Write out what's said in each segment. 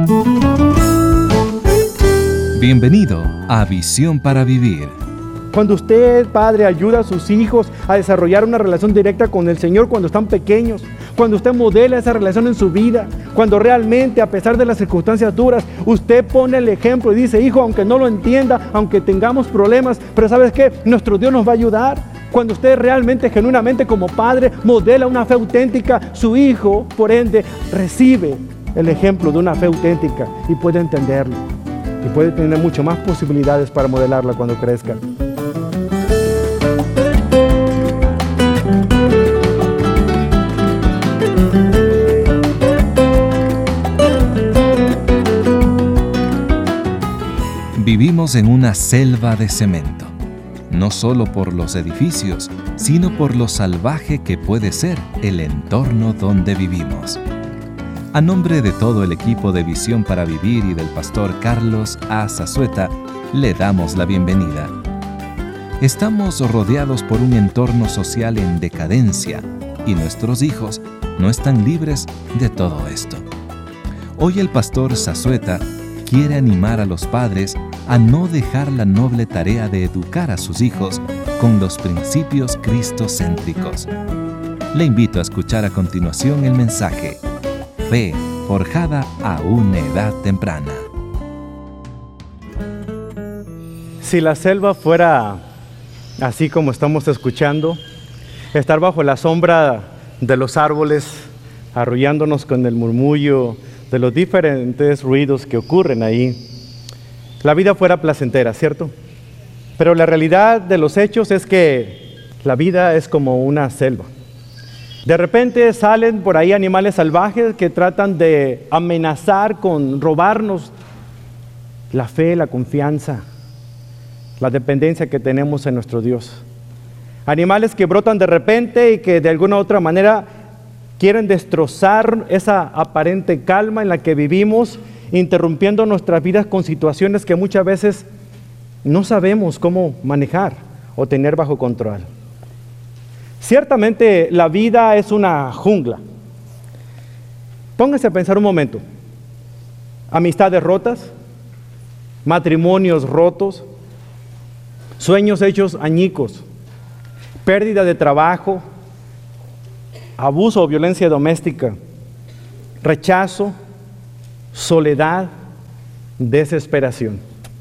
Bienvenido a Visión para Vivir. Cuando usted, padre, ayuda a sus hijos a desarrollar una relación directa con el Señor cuando están pequeños, cuando usted modela esa relación en su vida, cuando realmente, a pesar de las circunstancias duras, usted pone el ejemplo y dice: hijo, aunque no lo entienda, aunque tengamos problemas, pero ¿sabes qué? Nuestro Dios nos va a ayudar. Cuando usted realmente, genuinamente como padre, modela una fe auténtica, su hijo, por ende, recibe el ejemplo de una fe auténtica y puede entenderlo. Y puede tener mucho más posibilidades para modelarla cuando crezca. Vivimos en una selva de cemento, no solo por los edificios, sino por lo salvaje que puede ser el entorno donde vivimos. A nombre de todo el equipo de Visión para Vivir y del pastor Carlos A. Zazueta, le damos la bienvenida. Estamos rodeados por un entorno social en decadencia y nuestros hijos no están libres de todo esto. Hoy el pastor Zazueta quiere animar a los padres a no dejar la noble tarea de educar a sus hijos con los principios cristocéntricos. Le invito a escuchar a continuación el mensaje: Fe forjada a una edad temprana. Si la selva fuera así como estamos escuchando, estar bajo la sombra de los árboles, arrullándonos con el murmullo de los diferentes ruidos que ocurren ahí, la vida fuera placentera, ¿cierto? Pero la realidad de los hechos es que la vida es como una selva. De repente salen por ahí animales salvajes que tratan de amenazar con robarnos la fe, la confianza, la dependencia que tenemos en nuestro Dios. Animales que brotan de repente y que de alguna u otra manera quieren destrozar esa aparente calma en la que vivimos, interrumpiendo nuestras vidas con situaciones que muchas veces no sabemos cómo manejar o tener bajo control. Ciertamente la vida es una jungla. Póngase a pensar un momento. Amistades rotas, matrimonios rotos, sueños hechos añicos, pérdida de trabajo, abuso o violencia doméstica, rechazo, soledad, desesperación.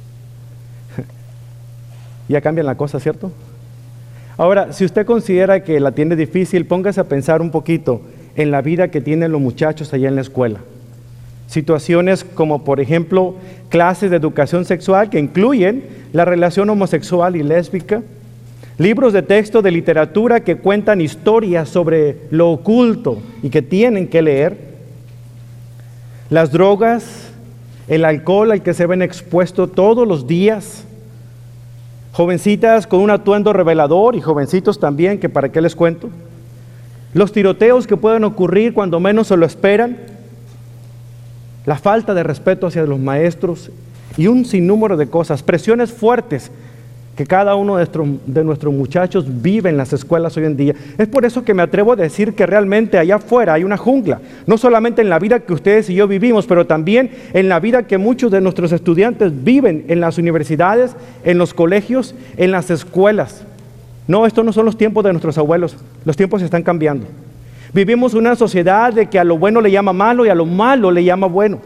Ya cambian la cosa, ¿cierto? Ahora, si usted considera que la tiene difícil, póngase a pensar un poquito en la vida que tienen los muchachos allá en la escuela. Situaciones como, por ejemplo, clases de educación sexual que incluyen la relación homosexual y lésbica, libros de texto de literatura que cuentan historias sobre lo oculto y que tienen que leer, las drogas, el alcohol al que se ven expuestos todos los días, jovencitas con un atuendo revelador y jovencitos también, que para qué les cuento, los tiroteos que pueden ocurrir cuando menos se lo esperan, la falta de respeto hacia los maestros y un sinnúmero de cosas, presiones fuertes que cada uno de nuestros muchachos vive en las escuelas hoy en día. Es por eso que me atrevo a decir que realmente allá afuera hay una jungla, no solamente en la vida que ustedes y yo vivimos, pero también en la vida que muchos de nuestros estudiantes viven en las universidades, en los colegios, en las escuelas. No, estos no son los tiempos de nuestros abuelos, los tiempos están cambiando. Vivimos una sociedad de que a lo bueno le llama malo y a lo malo le llama bueno.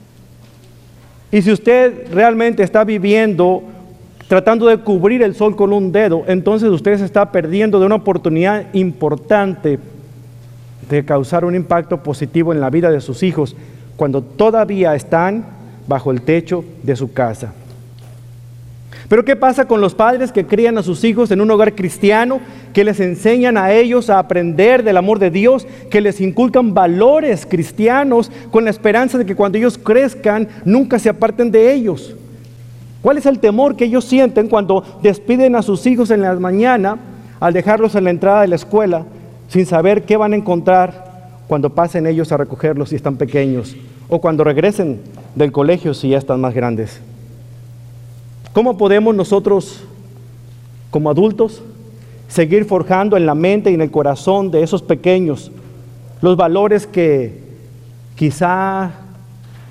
Y si usted realmente está viviendo tratando de cubrir el sol con un dedo, entonces usted se está perdiendo de una oportunidad importante de causar un impacto positivo en la vida de sus hijos cuando todavía están bajo el techo de su casa. Pero ¿qué pasa con los padres que crían a sus hijos en un hogar cristiano, que les enseñan a ellos a aprender del amor de Dios, que les inculcan valores cristianos con la esperanza de que cuando ellos crezcan nunca se aparten de ellos? ¿Cuál es el temor que ellos sienten cuando despiden a sus hijos en la mañana al dejarlos en la entrada de la escuela sin saber qué van a encontrar cuando pasen ellos a recogerlos si están pequeños o cuando regresen del colegio si ya están más grandes? ¿Cómo podemos nosotros, como adultos, seguir forjando en la mente y en el corazón de esos pequeños los valores que quizá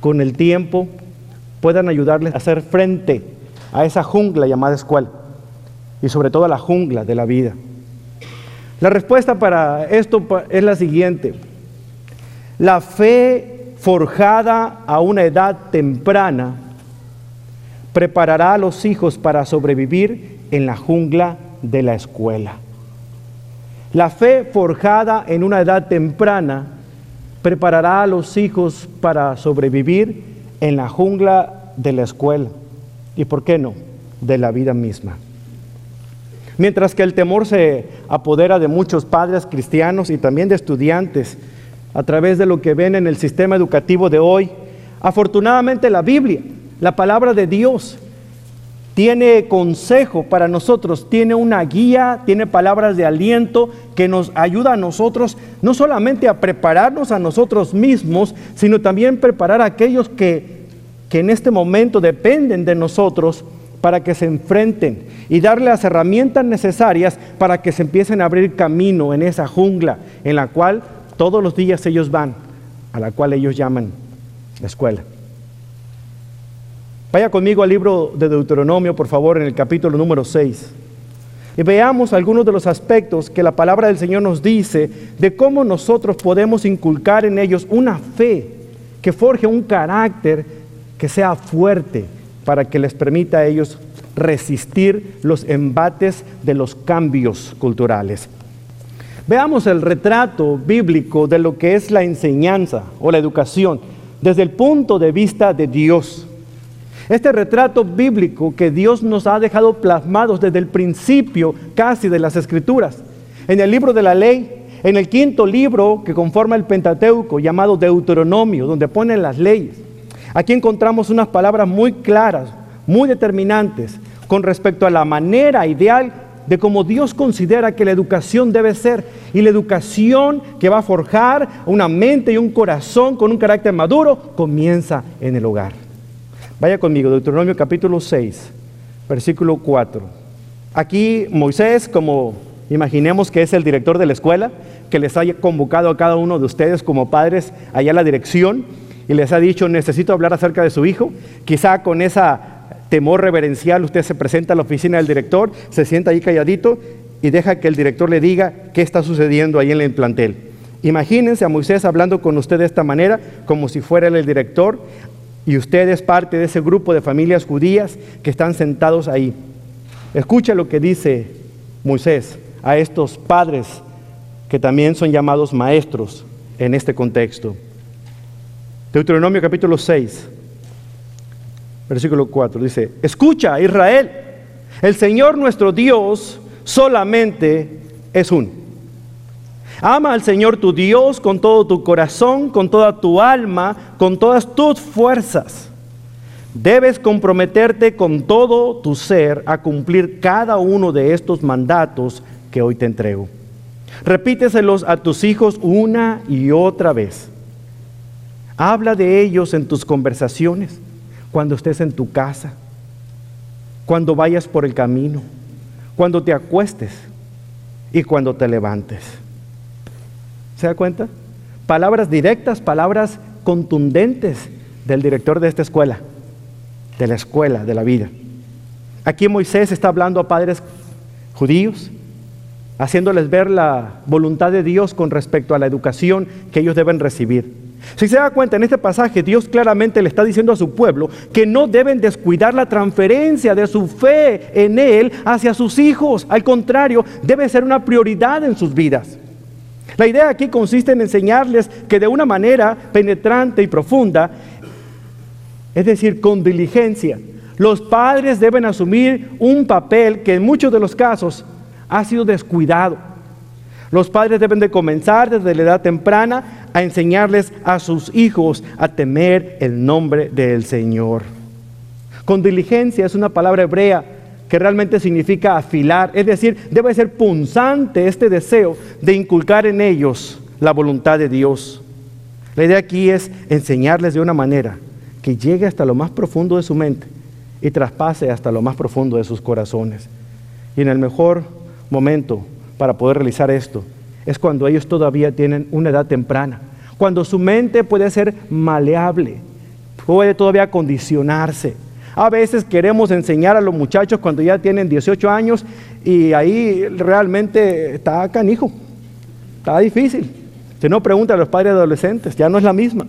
con el tiempo puedan ayudarles a hacer frente a esa jungla llamada escuela y sobre todo a la jungla de la vida. La respuesta para esto es la siguiente: la fe forjada a una edad temprana preparará a los hijos para sobrevivir en la jungla de la escuela. La fe forjada en una edad temprana preparará a los hijos para sobrevivir en la jungla de la escuela y, ¿por qué no?, de la vida misma. Mientras que el temor se apodera de muchos padres cristianos y también de estudiantes a través de lo que ven en el sistema educativo de hoy, afortunadamente la Biblia, la palabra de Dios, tiene consejo para nosotros, tiene una guía, tiene palabras de aliento que nos ayuda a nosotros no solamente a prepararnos a nosotros mismos, sino también preparar a aquellos que en este momento dependen de nosotros para que se enfrenten y darle las herramientas necesarias para que se empiecen a abrir camino en esa jungla en la cual todos los días ellos van, a la cual ellos llaman la escuela. Vaya conmigo al libro de Deuteronomio, por favor, en el capítulo número 6. Y veamos algunos de los aspectos que la palabra del Señor nos dice de cómo nosotros podemos inculcar en ellos una fe que forje un carácter que sea fuerte para que les permita a ellos resistir los embates de los cambios culturales. Veamos el retrato bíblico de lo que es la enseñanza o la educación desde el punto de vista de Dios. Este retrato bíblico que Dios nos ha dejado plasmados desde el principio casi de las Escrituras. En el libro de la ley, en el 5º libro que conforma el Pentateuco, llamado Deuteronomio, donde ponen las leyes. Aquí encontramos unas palabras muy claras, muy determinantes, con respecto a la manera ideal de cómo Dios considera que la educación debe ser. Y la educación que va a forjar una mente y un corazón con un carácter maduro, comienza en el hogar. Vaya conmigo, Deuteronomio capítulo 6, versículo 4. Aquí Moisés, como imaginemos que es el director de la escuela, que les haya convocado a cada uno de ustedes como padres allá a la dirección y les ha dicho: necesito hablar acerca de su hijo. Quizá con esa temor reverencial usted se presenta a la oficina del director, se sienta ahí calladito y deja que el director le diga qué está sucediendo ahí en el plantel. Imagínense a Moisés hablando con usted de esta manera, como si fuera él el director, y usted es parte de ese grupo de familias judías que están sentados ahí. Escucha lo que dice Moisés a estos padres que también son llamados maestros en este contexto. Deuteronomio capítulo 6, versículo 4, dice: escucha, Israel, el Señor nuestro Dios solamente es uno. Ama al Señor tu Dios con todo tu corazón, con toda tu alma, con todas tus fuerzas. Debes comprometerte con todo tu ser a cumplir cada uno de estos mandatos que hoy te entrego. Repíteselos a tus hijos una y otra vez. Habla de ellos en tus conversaciones, cuando estés en tu casa, cuando vayas por el camino, cuando te acuestes y cuando te levantes. ¿Se da cuenta? Palabras directas, palabras contundentes del director de esta escuela, de la escuela de la vida. Aquí Moisés está hablando a padres judíos, haciéndoles ver la voluntad de Dios con respecto a la educación que ellos deben recibir. Si se da cuenta, en este pasaje Dios claramente le está diciendo a su pueblo que no deben descuidar la transferencia de su fe en Él hacia sus hijos. Al contrario, debe ser una prioridad en sus vidas. La idea aquí consiste en enseñarles que de una manera penetrante y profunda, es decir, con diligencia, los padres deben asumir un papel que en muchos de los casos ha sido descuidado. Los padres deben de comenzar desde la edad temprana a enseñarles a sus hijos a temer el nombre del Señor. Con diligencia es una palabra hebrea que realmente significa afilar, es decir, debe ser punzante este deseo de inculcar en ellos la voluntad de Dios. La idea aquí es enseñarles de una manera que llegue hasta lo más profundo de su mente y traspase hasta lo más profundo de sus corazones. Y en el mejor momento para poder realizar esto es cuando ellos todavía tienen una edad temprana, cuando su mente puede ser maleable, puede todavía condicionarse. A veces queremos enseñar a los muchachos cuando ya tienen 18 años y ahí realmente está canijo, está difícil. Si no, pregunta a los padres adolescentes, ya no es la misma.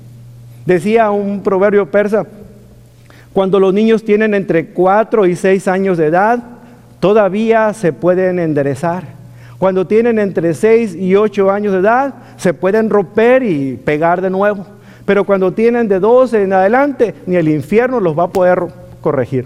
Decía un proverbio persa, cuando los niños tienen entre 4 y 6 años de edad, todavía se pueden enderezar. Cuando tienen entre 6 y 8 años de edad, se pueden romper y pegar de nuevo. Pero cuando tienen de 12 en adelante, ni el infierno los va a poder corregir.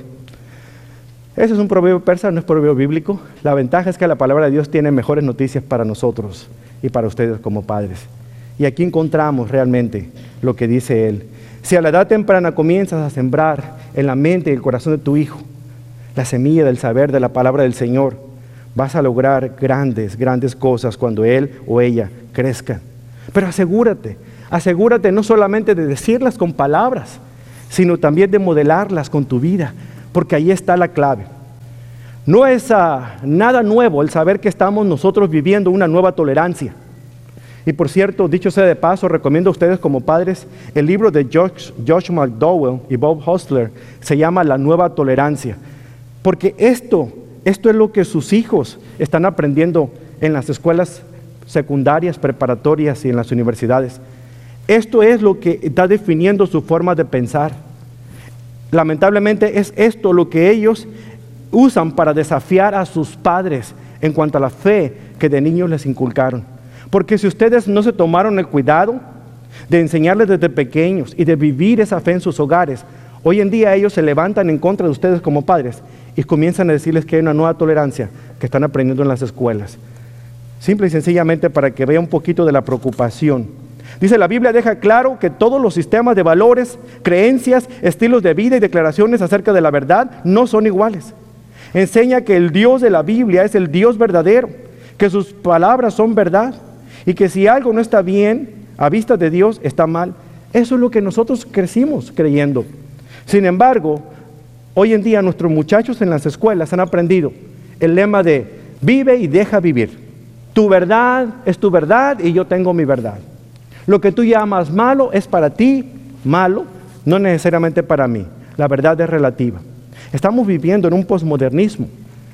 Ese es un proverbio persa, no es proverbio bíblico. La ventaja es que la palabra de Dios tiene mejores noticias para nosotros y para ustedes como padres. Y aquí encontramos realmente lo que dice él. Si a la edad temprana comienzas a sembrar en la mente y el corazón de tu hijo la semilla del saber de la palabra del Señor, vas a lograr grandes, grandes cosas cuando él o ella crezcan. Pero asegúrate no solamente de decirlas con palabras, sino también de modelarlas con tu vida, porque ahí está la clave. No es nada nuevo el saber que estamos nosotros viviendo una nueva tolerancia. Y por cierto, dicho sea de paso, recomiendo a ustedes como padres el libro de Josh McDowell y Bob Hostler, se llama La Nueva Tolerancia, porque esto es lo que sus hijos están aprendiendo en las escuelas secundarias, preparatorias y en las universidades. Esto es lo que está definiendo su forma de pensar. Lamentablemente es esto lo que ellos usan para desafiar a sus padres en cuanto a la fe que de niños les inculcaron. Porque si ustedes no se tomaron el cuidado de enseñarles desde pequeños y de vivir esa fe en sus hogares, hoy en día ellos se levantan en contra de ustedes como padres y comienzan a decirles que hay una nueva tolerancia que están aprendiendo en las escuelas. Simple y sencillamente para que vea un poquito de la preocupación. Dice, la Biblia deja claro que todos los sistemas de valores, creencias, estilos de vida y declaraciones acerca de la verdad no son iguales. Enseña que el Dios de la Biblia es el Dios verdadero, que sus palabras son verdad y que si algo no está bien a vista de Dios, está mal. Eso es lo que nosotros crecimos creyendo. Sin embargo, hoy en día nuestros muchachos en las escuelas han aprendido el lema de vive y deja vivir. Tu verdad es tu verdad y yo tengo mi verdad. Lo que tú llamas malo es para ti malo, no necesariamente para mí. La verdad es relativa. Estamos viviendo en un posmodernismo.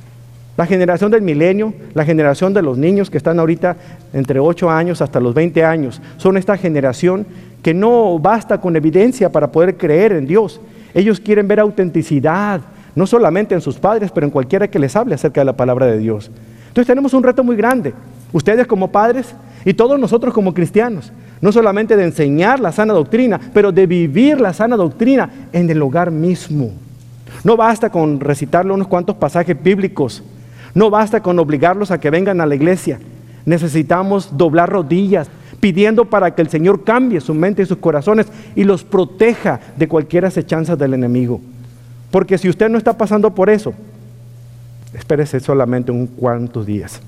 La generación del milenio, la generación de los niños que están ahorita entre 8 años hasta los 20 años, son esta generación que no basta con evidencia para poder creer en Dios. Ellos quieren ver autenticidad, no solamente en sus padres, pero en cualquiera que les hable acerca de la palabra de Dios. Entonces tenemos un reto muy grande, ustedes como padres y todos nosotros como cristianos, no solamente de enseñar la sana doctrina, pero de vivir la sana doctrina en el hogar mismo. No basta con recitarle unos cuantos pasajes bíblicos, no basta con obligarlos a que vengan a la iglesia. Necesitamos doblar rodillas, pidiendo para que el Señor cambie su mente y sus corazones y los proteja de cualquier acechanza del enemigo. Porque si usted no está pasando por eso, espérese solamente unos cuantos días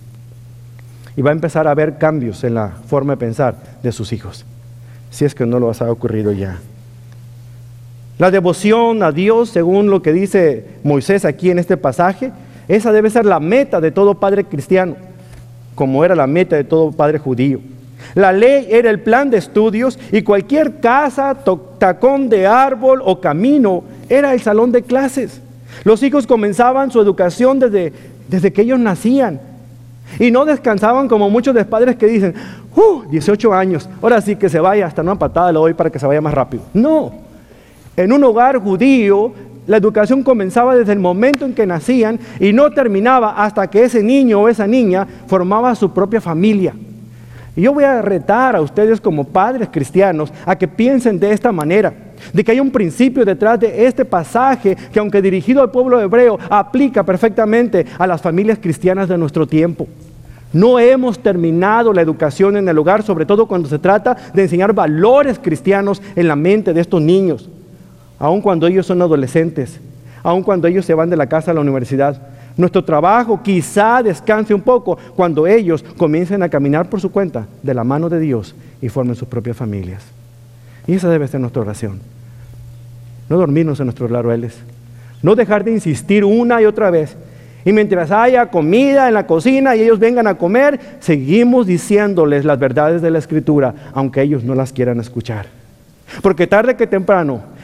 y va a empezar a ver cambios en la forma de pensar de sus hijos, si es que no lo ha ocurrido ya. La devoción a Dios, según lo que dice Moisés aquí en este pasaje, esa debe ser la meta de todo padre cristiano, como era la meta de todo padre judío. La ley era el plan de estudios y cualquier casa, tacón de árbol o camino era el salón de clases. Los hijos comenzaban su educación desde que ellos nacían y no descansaban como muchos de los padres que dicen, 18 años, ahora sí que se vaya, hasta una patada le doy para que se vaya más rápido. No, en un hogar judío la educación comenzaba desde el momento en que nacían y no terminaba hasta que ese niño o esa niña formaba su propia familia. Y yo voy a retar a ustedes como padres cristianos a que piensen de esta manera, de que hay un principio detrás de este pasaje que, aunque dirigido al pueblo hebreo, aplica perfectamente a las familias cristianas de nuestro tiempo. No hemos terminado la educación en el hogar, sobre todo cuando se trata de enseñar valores cristianos en la mente de estos niños, aun cuando ellos son adolescentes, aun cuando ellos se van de la casa a la universidad. Nuestro trabajo quizá descanse un poco cuando ellos comiencen a caminar por su cuenta de la mano de Dios y formen sus propias familias. Y esa debe ser nuestra oración. No dormirnos en nuestros laureles, no dejar de insistir una y otra vez. Y mientras haya comida en la cocina y ellos vengan a comer, seguimos diciéndoles las verdades de la Escritura, aunque ellos no las quieran escuchar. Porque tarde que temprano,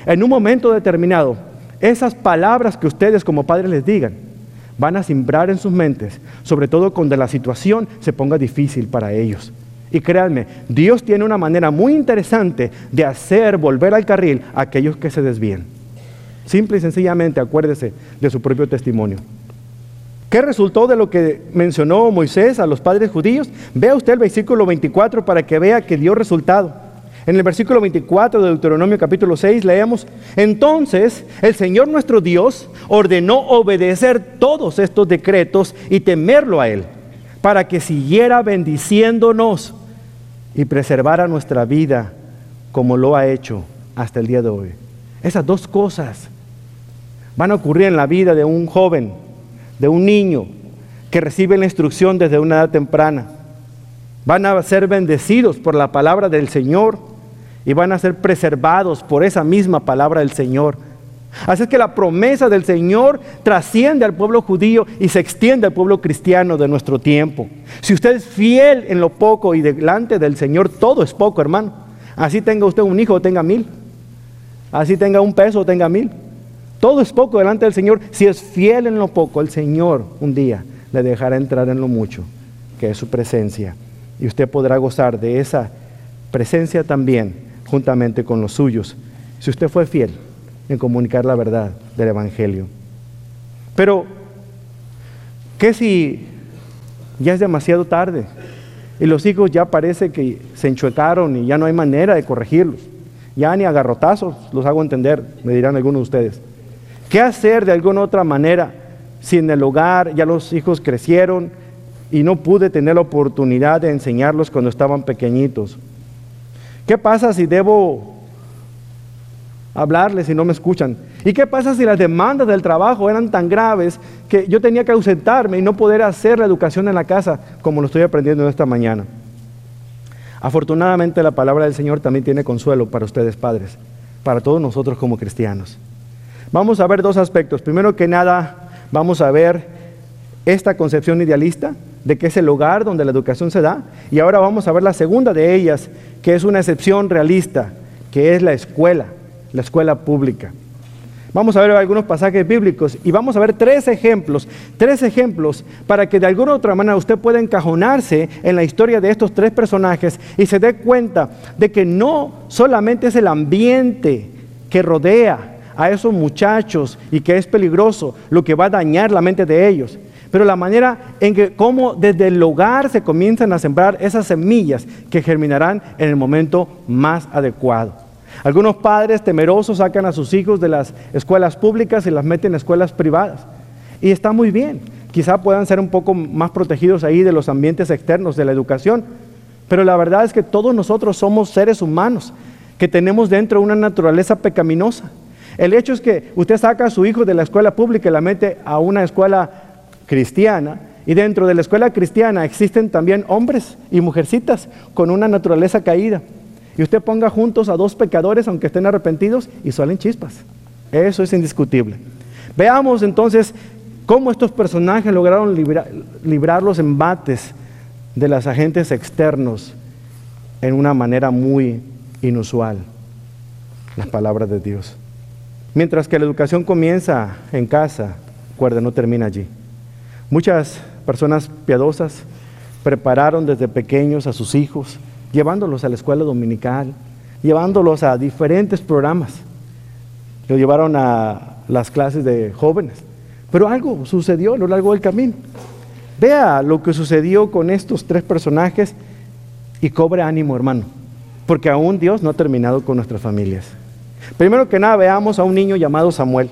en un momento determinado, esas palabras que ustedes como padres les digan, van a simbrar en sus mentes, sobre todo cuando la situación se ponga difícil para ellos. Y créanme, Dios tiene una manera muy interesante de hacer volver al carril a aquellos que se desvíen. Simple y sencillamente acuérdese de su propio testimonio. ¿Qué resultó de lo que mencionó Moisés a los padres judíos? Vea usted el versículo 24 para que vea que dio resultado. En el versículo 24 de Deuteronomio capítulo 6 leemos: entonces el Señor nuestro Dios ordenó obedecer todos estos decretos y temerlo a Él, para que siguiera bendiciéndonos y preservara nuestra vida como lo ha hecho hasta el día de hoy. Esas dos cosas van a ocurrir en la vida de un joven, de un niño que recibe la instrucción desde una edad temprana. Van a ser bendecidos por la palabra del Señor y van a ser preservados por esa misma palabra del Señor. Así es que la promesa del Señor trasciende al pueblo judío y se extiende al pueblo cristiano de nuestro tiempo. Si usted es fiel en lo poco y delante del Señor, todo es poco, hermano. Así tenga usted un hijo o tenga 1000. Así tenga un peso o tenga 1000. Todo es poco delante del Señor. Si es fiel en lo poco, el Señor un día le dejará entrar en lo mucho, que es su presencia. Y usted podrá gozar de esa presencia también, juntamente con los suyos, si usted fue fiel en comunicar la verdad del Evangelio. Pero, ¿qué si ya es demasiado tarde y los hijos ya parece que se enchuecaron y ya no hay manera de corregirlos? Ya ni a garrotazos los hago entender, me dirán algunos de ustedes. ¿Qué hacer de alguna otra manera si en el hogar ya los hijos crecieron y no pude tener la oportunidad de enseñarlos cuando estaban pequeñitos? ¿Qué pasa si debo hablarles y no me escuchan? ¿Y qué pasa si las demandas del trabajo eran tan graves que yo tenía que ausentarme y no poder hacer la educación en la casa como lo estoy aprendiendo esta mañana? Afortunadamente la palabra del Señor también tiene consuelo para ustedes padres, para todos nosotros como cristianos. Vamos a ver dos aspectos. Primero que nada, vamos a ver esta concepción idealista de que es el hogar donde la educación se da, y ahora vamos a ver la segunda de ellas, que es una excepción realista, que es la escuela pública. Vamos a ver algunos pasajes bíblicos y vamos a ver tres ejemplos para que de alguna u otra manera usted pueda encajonarse en la historia de estos tres personajes y se dé cuenta de que no solamente es el ambiente que rodea a esos muchachos y que es peligroso lo que va a dañar la mente de ellos, pero la manera en que cómo desde el hogar se comienzan a sembrar esas semillas que germinarán en el momento más adecuado. Algunos padres temerosos sacan a sus hijos de las escuelas públicas y las meten en escuelas privadas. Y está muy bien, quizá puedan ser un poco más protegidos ahí de los ambientes externos de la educación, pero la verdad es que todos nosotros somos seres humanos que tenemos dentro una naturaleza pecaminosa. El hecho es que usted saca a su hijo de la escuela pública y la mete a una escuela cristiana, y dentro de la escuela cristiana existen también hombres y mujercitas con una naturaleza caída. Y usted ponga juntos a dos pecadores, aunque estén arrepentidos, y salen chispas. Eso es indiscutible. Veamos entonces cómo estos personajes lograron librar los embates de los agentes externos en una manera muy inusual. Las palabras de Dios. Mientras que la educación comienza en casa, recuerda, no termina allí. Muchas personas piadosas prepararon desde pequeños a sus hijos, llevándolos a la escuela dominical, llevándolos a diferentes programas. Lo llevaron a las clases de jóvenes. Pero algo sucedió a lo largo del camino. Vea lo que sucedió con estos tres personajes y cobre ánimo, hermano, porque aún Dios no ha terminado con nuestras familias. Primero que nada, veamos a un niño llamado Samuel.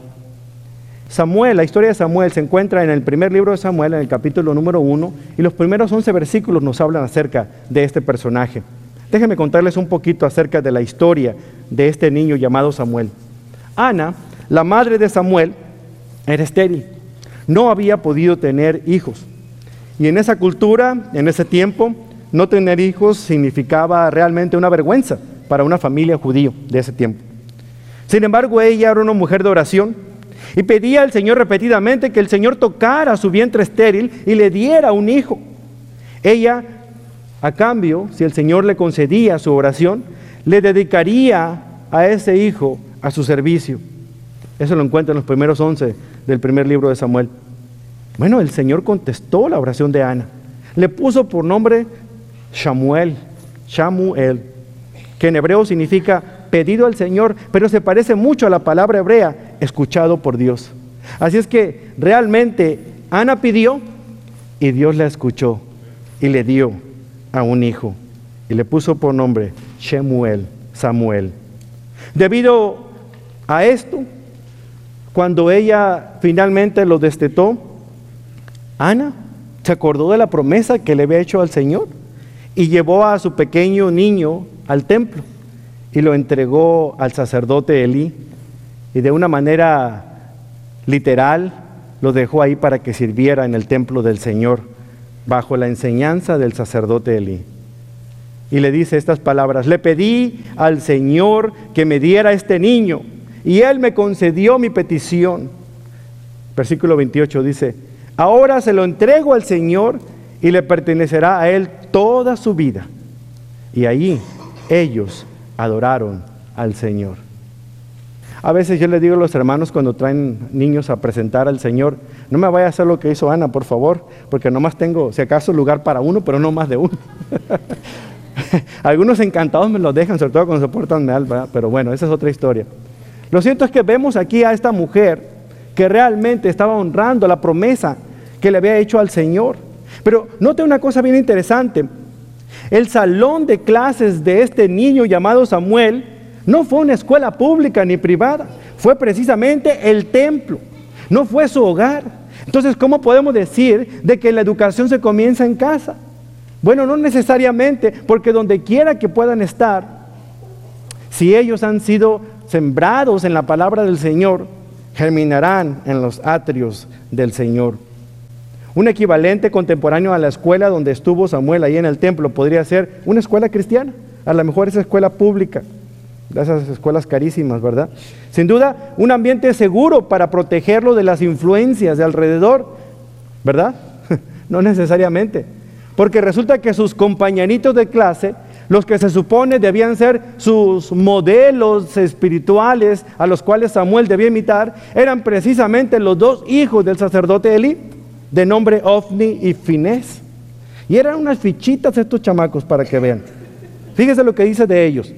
La historia de Samuel se encuentra en el primer libro de Samuel, en el capítulo número 1, y los primeros 11 versículos nos hablan acerca de este personaje. Déjenme contarles un poquito acerca de la historia de este niño llamado Samuel. Ana, la madre de Samuel, era estéril, no había podido tener hijos. Y en esa cultura, en ese tiempo, no tener hijos significaba realmente una vergüenza para una familia judía de ese tiempo. Sin embargo, ella era una mujer de oración y pedía al Señor repetidamente que el Señor tocara su vientre estéril y le diera un hijo. Ella, a cambio, si el Señor le concedía su oración, le dedicaría a ese hijo a su servicio. Eso lo encuentra en los primeros 11 del primer libro de Samuel. Bueno, el Señor contestó la oración de Ana. Le puso por nombre Shamuel, que en hebreo significa pedido al Señor, pero se parece mucho a la palabra hebrea, escuchado por Dios. Así es que realmente Ana pidió y Dios la escuchó y le dio a un hijo. Y le puso por nombre Samuel. Debido a esto, cuando ella finalmente lo destetó, Ana se acordó de la promesa que le había hecho al Señor y llevó a su pequeño niño al templo y lo entregó al sacerdote Elí, y de una manera literal lo dejó ahí para que sirviera en el templo del Señor bajo la enseñanza del sacerdote Elí. Y le dice estas palabras: le pedí al Señor que me diera este niño y Él me concedió mi petición. Versículo 28 dice: ahora se lo entrego al Señor y le pertenecerá a Él toda su vida. Y allí ellos adoraron al Señor. A veces yo les digo a los hermanos cuando traen niños a presentar al Señor: no me vaya a hacer lo que hizo Ana, por favor, porque nomás tengo, si acaso, lugar para uno, pero no más de uno. Algunos encantados me lo dejan, sobre todo cuando se portan mal, ¿verdad? Pero bueno, esa es otra historia. Lo cierto es que vemos aquí a esta mujer que realmente estaba honrando la promesa que le había hecho al Señor. Pero note una cosa bien interesante: el salón de clases de este niño llamado Samuel no fue una escuela pública ni privada, fue precisamente el templo, no fue su hogar. Entonces, ¿cómo podemos decir de que la educación se comienza en casa? Bueno, no necesariamente, porque donde quiera que puedan estar, si ellos han sido sembrados en la palabra del Señor, germinarán en los atrios del Señor. Un equivalente contemporáneo a la escuela donde estuvo Samuel ahí en el templo podría ser una escuela cristiana, a lo mejor esa escuela pública, de esas escuelas carísimas, ¿verdad? Sin duda, un ambiente seguro para protegerlo de las influencias de alrededor, ¿verdad? No necesariamente, porque resulta que sus compañeritos de clase, los que se supone debían ser sus modelos espirituales a los cuales Samuel debía imitar, eran precisamente los dos hijos del sacerdote Elí, de nombre Ofni y Finés. Y eran unas fichitas estos chamacos, para que vean. Fíjese lo que dice de ellos.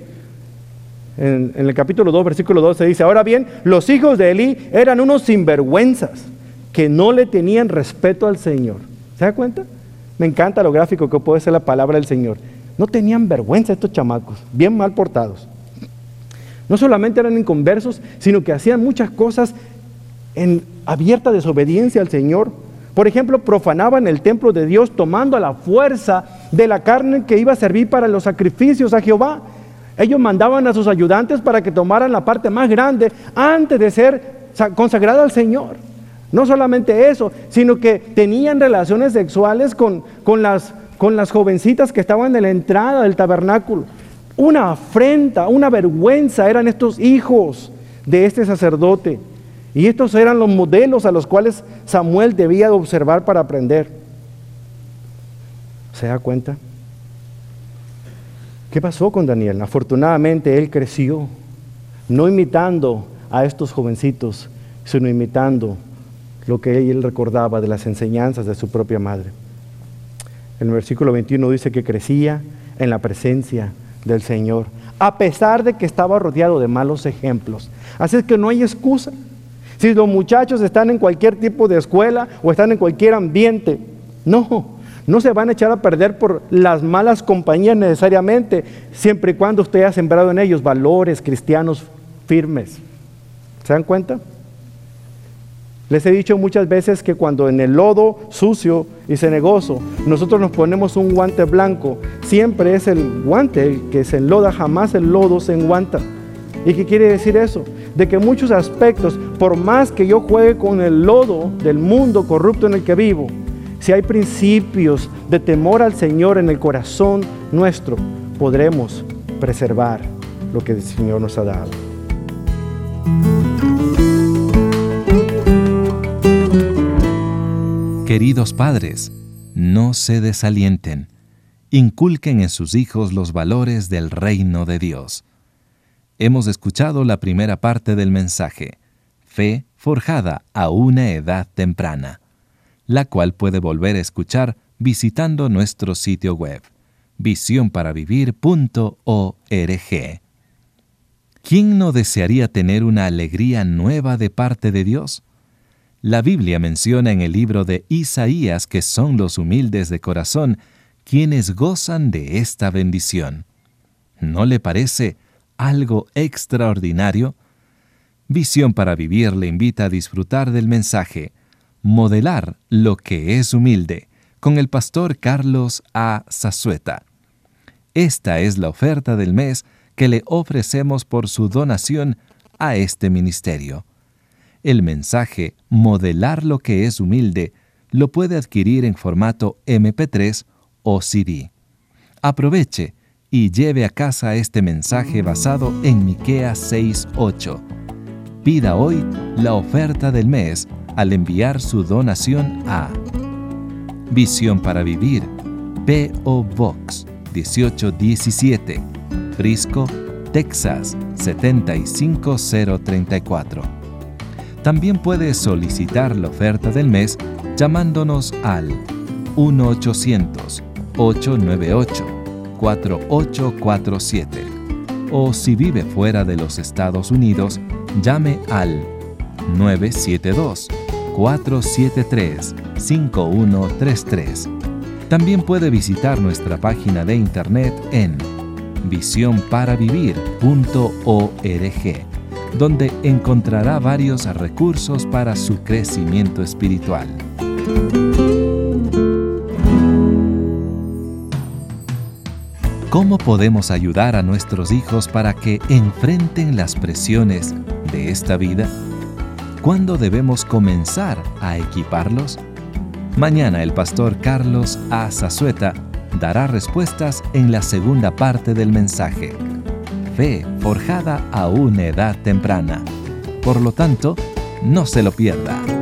En el capítulo 2, versículo 12 dice: ahora bien, los hijos de Elí eran unos sinvergüenzas que no le tenían respeto al Señor. ¿Se da cuenta? Me encanta lo gráfico que puede ser la palabra del Señor. No tenían vergüenza estos chamacos, bien mal portados. No solamente eran inconversos, sino que hacían muchas cosas en abierta desobediencia al Señor. Por ejemplo, profanaban el templo de Dios tomando a la fuerza de la carne que iba a servir para los sacrificios a Jehová. Ellos mandaban a sus ayudantes para que tomaran la parte más grande antes de ser consagrada al Señor. No solamente eso, sino que tenían relaciones sexuales con las jovencitas que estaban en la entrada del tabernáculo. Una afrenta, una vergüenza eran estos hijos de este sacerdote. Y estos eran los modelos a los cuales Samuel debía de observar para aprender. ¿Se da cuenta? ¿Qué pasó con Daniel? Afortunadamente él creció, no imitando a estos jovencitos, sino imitando lo que él recordaba de las enseñanzas de su propia madre. En el versículo 21 dice que crecía en la presencia del Señor, a pesar de que estaba rodeado de malos ejemplos. Así es que no hay excusa. Si los muchachos están en cualquier tipo de escuela o están en cualquier ambiente, no se van a echar a perder por las malas compañías necesariamente, siempre y cuando usted haya sembrado en ellos valores cristianos firmes. ¿Se dan cuenta? Les he dicho muchas veces que cuando en el lodo sucio y cenagoso nosotros nos ponemos un guante blanco, siempre es el guante el que se enloda, jamás el lodo se enguanta. ¿Y qué quiere decir eso? De que en muchos aspectos, por más que yo juegue con el lodo del mundo corrupto en el que vivo, si hay principios de temor al Señor en el corazón nuestro, podremos preservar lo que el Señor nos ha dado. Queridos padres, no se desalienten. Inculquen en sus hijos los valores del reino de Dios. Hemos escuchado la primera parte del mensaje, Fe forjada a una edad temprana, la cual puede volver a escuchar visitando nuestro sitio web, visionparavivir.org. ¿Quién no desearía tener una alegría nueva de parte de Dios? La Biblia menciona en el libro de Isaías que son los humildes de corazón quienes gozan de esta bendición. ¿No le parece algo extraordinario? Visión para Vivir le invita a disfrutar del mensaje Modelar lo que es humilde, con el pastor Carlos A. Zazueta. Esta es la oferta del mes que le ofrecemos por su donación a este ministerio. El mensaje Modelar lo que es humilde lo puede adquirir en formato MP3 o CD. Aproveche y lleve a casa este mensaje basado en Miqueas 6:8. Pida hoy la oferta del mes al enviar su donación a Visión para Vivir, P.O. Box 1817, Frisco, Texas 75034. También puede solicitar la oferta del mes llamándonos al 1-800-898-4847. O si vive fuera de los Estados Unidos, llame al 972-473-5133. También puede visitar nuestra página de internet en visionparavivir.org, donde encontrará varios recursos para su crecimiento espiritual. ¿Cómo podemos ayudar a nuestros hijos para que enfrenten las presiones de esta vida? ¿Cuándo debemos comenzar a equiparlos? Mañana el pastor Carlos A. Zazueta dará respuestas en la segunda parte del mensaje, Fe forjada a una edad temprana. Por lo tanto, no se lo pierda.